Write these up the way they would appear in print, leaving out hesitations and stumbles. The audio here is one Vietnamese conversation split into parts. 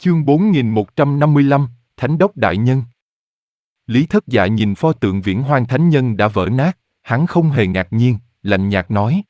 Chương 4155, Thánh đốc đại nhân. Lý Thất Dạ nhìn pho tượng Viễn Hoang Thánh Nhân đã vỡ nát, hắn không hề ngạc nhiên, lạnh nhạt nói.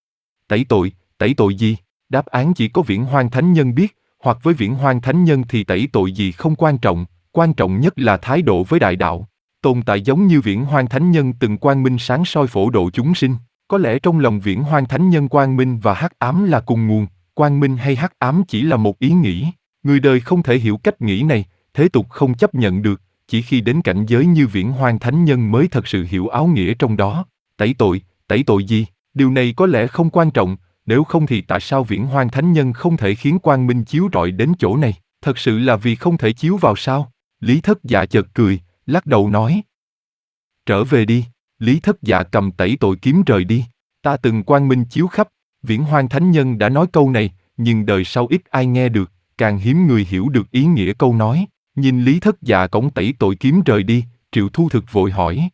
Tẩy tội gì? Đáp án chỉ có Viễn Hoang Thánh Nhân biết, hoặc với Viễn Hoang Thánh Nhân thì tẩy tội gì không quan trọng nhất là thái độ với đại đạo. Tồn tại giống như Viễn Hoang Thánh Nhân từng quang minh sáng soi phổ độ chúng sinh, có lẽ trong lòng Viễn Hoang Thánh Nhân quang minh và hắc ám là cùng nguồn, quang minh hay hắc ám chỉ là một ý nghĩ. Người đời không thể hiểu cách nghĩ này, thế tục không chấp nhận được, chỉ khi đến cảnh giới như Viễn Hoang Thánh Nhân mới thật sự hiểu áo nghĩa trong đó. Tẩy tội gì? Điều này có lẽ không quan trọng, nếu không thì tại sao Viễn Hoang Thánh Nhân không thể khiến quang minh chiếu rọi đến chỗ này? Thật sự là vì không thể chiếu vào sao? Lý Thất Dạ chợt cười, lắc đầu nói. Trở về đi. Lý Thất Dạ cầm tẩy tội kiếm rời đi. Ta từng quang minh chiếu khắp. Viễn Hoang Thánh Nhân đã nói câu này, nhưng đời sau ít ai nghe được, càng hiếm người hiểu được ý nghĩa câu nói. Nhìn Lý Thất Dạ cõng tẩy tội kiếm rời đi, Triệu Thu Thực vội hỏi.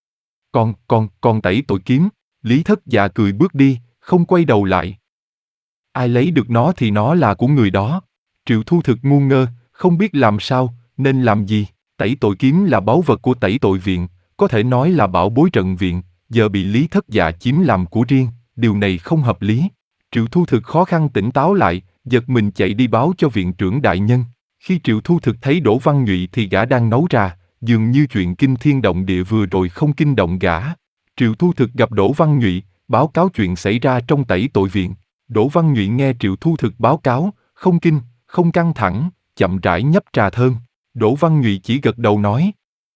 Còn tẩy tội kiếm? Lý Thất Dạ cười bước đi, không quay đầu lại. Ai lấy được nó thì nó là của người đó. Triệu Thu Thực ngu ngơ, không biết làm sao, nên làm gì. Tẩy tội kiếm là báu vật của tẩy tội viện, có thể nói là bảo bối trận viện, giờ bị Lý Thất Dạ chiếm làm của riêng, điều này không hợp lý. Triệu Thu Thực khó khăn tỉnh táo lại, giật mình chạy đi báo cho viện trưởng đại nhân. Khi Triệu Thu Thực thấy Đỗ Văn Nhụy thì gã đang nấu trà, dường như chuyện kinh thiên động địa vừa rồi không kinh động gã. Triệu Thu Thực gặp Đỗ Văn Nhụy, báo cáo chuyện xảy ra trong tẩy tội viện. Đỗ Văn Nhụy nghe Triệu Thu Thực báo cáo, không kinh, không căng thẳng, chậm rãi nhấp trà thơm. Đỗ Văn Nhụy chỉ gật đầu nói.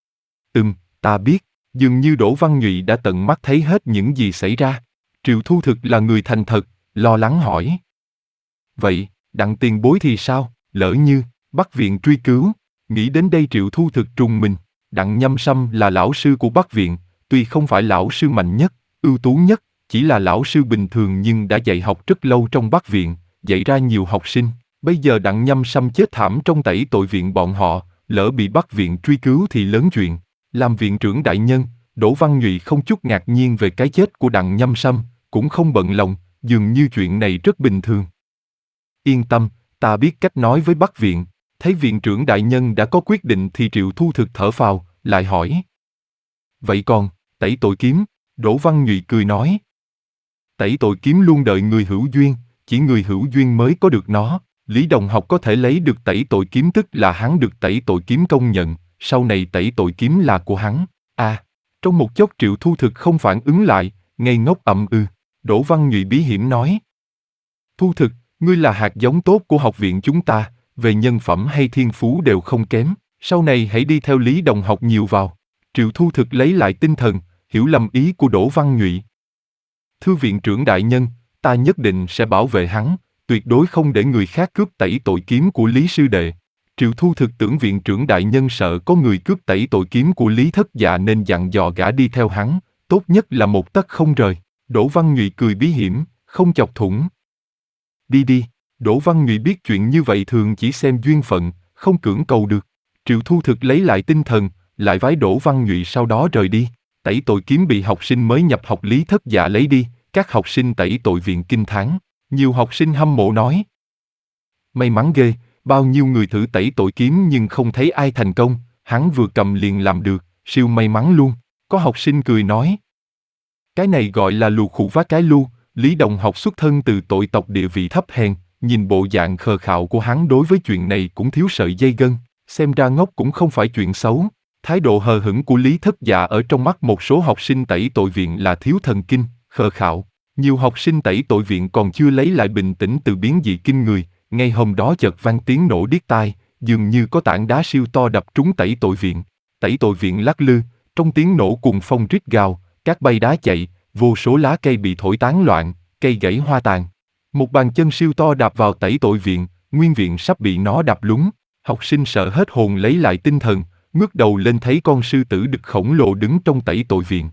Ta biết, dường như Đỗ Văn Nhụy đã tận mắt thấy hết những gì xảy ra. Triệu Thu Thực là người thành thật, lo lắng hỏi. Vậy, Đặng tiền bối thì sao, lỡ như Bắc viện truy cứu? Nghĩ đến đây Triệu Thu Thực trùng mình. Đặng Nhâm Sâm là lão sư của Bắc viện, tuy không phải lão sư mạnh nhất, ưu tú nhất, chỉ là lão sư bình thường nhưng đã dạy học rất lâu trong Bắc viện, dạy ra nhiều học sinh. Bây giờ Đặng Nhâm Sâm chết thảm trong tẩy tội viện bọn họ, lỡ bị Bắc viện truy cứu thì lớn chuyện. Làm viện trưởng đại nhân, Đỗ Văn Nhụy không chút ngạc nhiên về cái chết của Đặng Nhâm Sâm, cũng không bận lòng, dường như chuyện này rất bình thường. Yên tâm, ta biết cách nói với Bắc viện. Thấy viện trưởng đại nhân đã có quyết định thì Triệu Thu Thực thở phào, lại hỏi. Vậy còn, tẩy tội kiếm? Đỗ Văn Nhụy cười nói. Tẩy tội kiếm luôn đợi người hữu duyên, chỉ người hữu duyên mới có được nó. Lý Đồng Học có thể lấy được tẩy tội kiếm tức là hắn được tẩy tội kiếm công nhận, sau này tẩy tội kiếm là của hắn. Trong một chốc Triệu Thu Thực không phản ứng lại, ngây ngốc ậm ừ. Đỗ Văn Nhụy bí hiểm nói. Thu Thực, ngươi là hạt giống tốt của học viện chúng ta, về nhân phẩm hay thiên phú đều không kém, sau này hãy đi theo Lý Đồng Học nhiều vào. Triệu Thu Thực lấy lại tinh thần, hiểu lầm ý của Đỗ Văn Nhụy. Thưa viện trưởng đại nhân, ta nhất định sẽ bảo vệ hắn, tuyệt đối không để người khác cướp tẩy tội kiếm của Lý sư đệ. Triệu Thu Thực tưởng viện trưởng đại nhân sợ có người cướp tẩy tội kiếm của Lý Thất Dạ nên dặn dò gã đi theo hắn, tốt nhất là một tấc không rời. Đỗ Văn Nhụy cười bí hiểm, không chọc thủng. Đi. Đỗ Văn Nhụy biết chuyện như vậy thường chỉ xem duyên phận, không cưỡng cầu được. Triệu Thu Thực lấy lại tinh thần, lại vái Đỗ Văn Nhụy sau đó rời đi. Tẩy tội kiếm bị học sinh mới nhập học Lý Thất Dạ lấy đi, các học sinh tẩy tội viện kinh thán. Nhiều học sinh hâm mộ nói. May mắn ghê, bao nhiêu người thử tẩy tội kiếm nhưng không thấy ai thành công, hắn vừa cầm liền làm được, siêu may mắn luôn. Có học sinh cười nói. Cái này gọi là lù khụ vá cái lu. Lý Đồng Học xuất thân từ tội tộc địa vị thấp hèn, nhìn bộ dạng khờ khạo của hắn đối với chuyện này cũng thiếu sợi dây gân, xem ra ngốc cũng không phải chuyện xấu. Thái độ hờ hững của Lý Thất Dạ ở trong mắt một số học sinh tẩy tội viện là thiếu thần kinh, khờ khạo. Nhiều học sinh tẩy tội viện còn chưa lấy lại bình tĩnh từ biến dị kinh người, ngay hôm đó chợt vang tiếng nổ điếc tai, dường như có tảng đá siêu to đập trúng tẩy tội viện. Tẩy tội viện lắc lư, trong tiếng nổ cùng phong rít gào, cát bay đá chạy, vô số lá cây bị thổi tán loạn, cây gãy hoa tàn. Một bàn chân siêu to đạp vào tẩy tội viện, nguyên viện sắp bị nó đạp lún. Học sinh sợ hết hồn lấy lại tinh thần, ngước đầu lên thấy con sư tử đực khổng lồ đứng trong tẩy tội viện.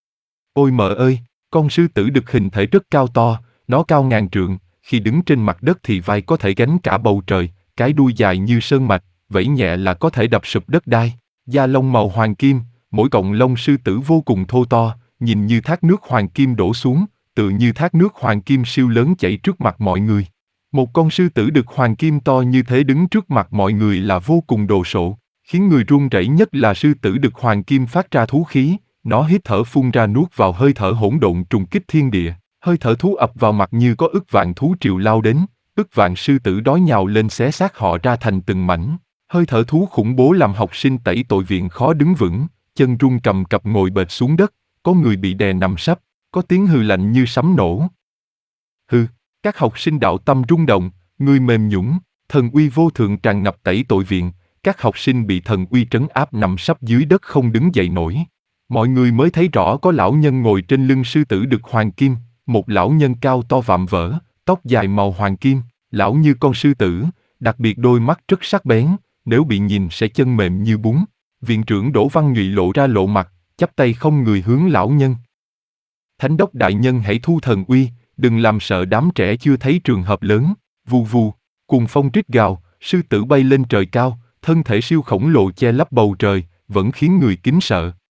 Ôi mợ ơi, con sư tử đực hình thể rất cao to, nó cao ngàn trượng, khi đứng trên mặt đất thì vai có thể gánh cả bầu trời, cái đuôi dài như sơn mạch, vẫy nhẹ là có thể đập sụp đất đai. Da lông màu hoàng kim, mỗi cọng lông sư tử vô cùng thô to, nhìn như thác nước hoàng kim đổ xuống, tự như thác nước hoàng kim siêu lớn chảy trước mặt mọi người. Một con sư tử đực hoàng kim to như thế đứng trước mặt mọi người là vô cùng đồ sộ, khiến người run rẩy nhất là sư tử đực hoàng kim phát ra thú khí, nó hít thở phun ra nuốt vào hơi thở hỗn độn trùng kích thiên địa, hơi thở thú ập vào mặt như có ức vạn thú triều lao đến, ức vạn sư tử đói nhào lên xé xác họ ra thành từng mảnh. Hơi thở thú khủng bố làm học sinh tẩy tội viện khó đứng vững, chân run cầm cập ngồi bệt xuống đất, có người bị đè nằm sấp, có tiếng hừ lạnh như sấm nổ. Hừ, các học sinh đạo tâm rung động, người mềm nhũn, thần uy vô thượng tràn ngập tẩy tội viện, các học sinh bị thần uy trấn áp nằm sấp dưới đất không đứng dậy nổi. Mọi người mới thấy rõ có lão nhân ngồi trên lưng sư tử đực hoàng kim, một lão nhân cao to vạm vỡ, tóc dài màu hoàng kim, lão như con sư tử, đặc biệt đôi mắt rất sắc bén, nếu bị nhìn sẽ chân mềm như bún. Viện trưởng Đỗ Văn Nhụy lộ ra lộ mặt, chắp tay không người hướng lão nhân. Thánh đốc đại nhân hãy thu thần uy, đừng làm sợ đám trẻ chưa thấy trường hợp lớn. Vù vù, cuồng phong rít gào, sư tử bay lên trời cao, thân thể siêu khổng lồ che lấp bầu trời, vẫn khiến người kính sợ.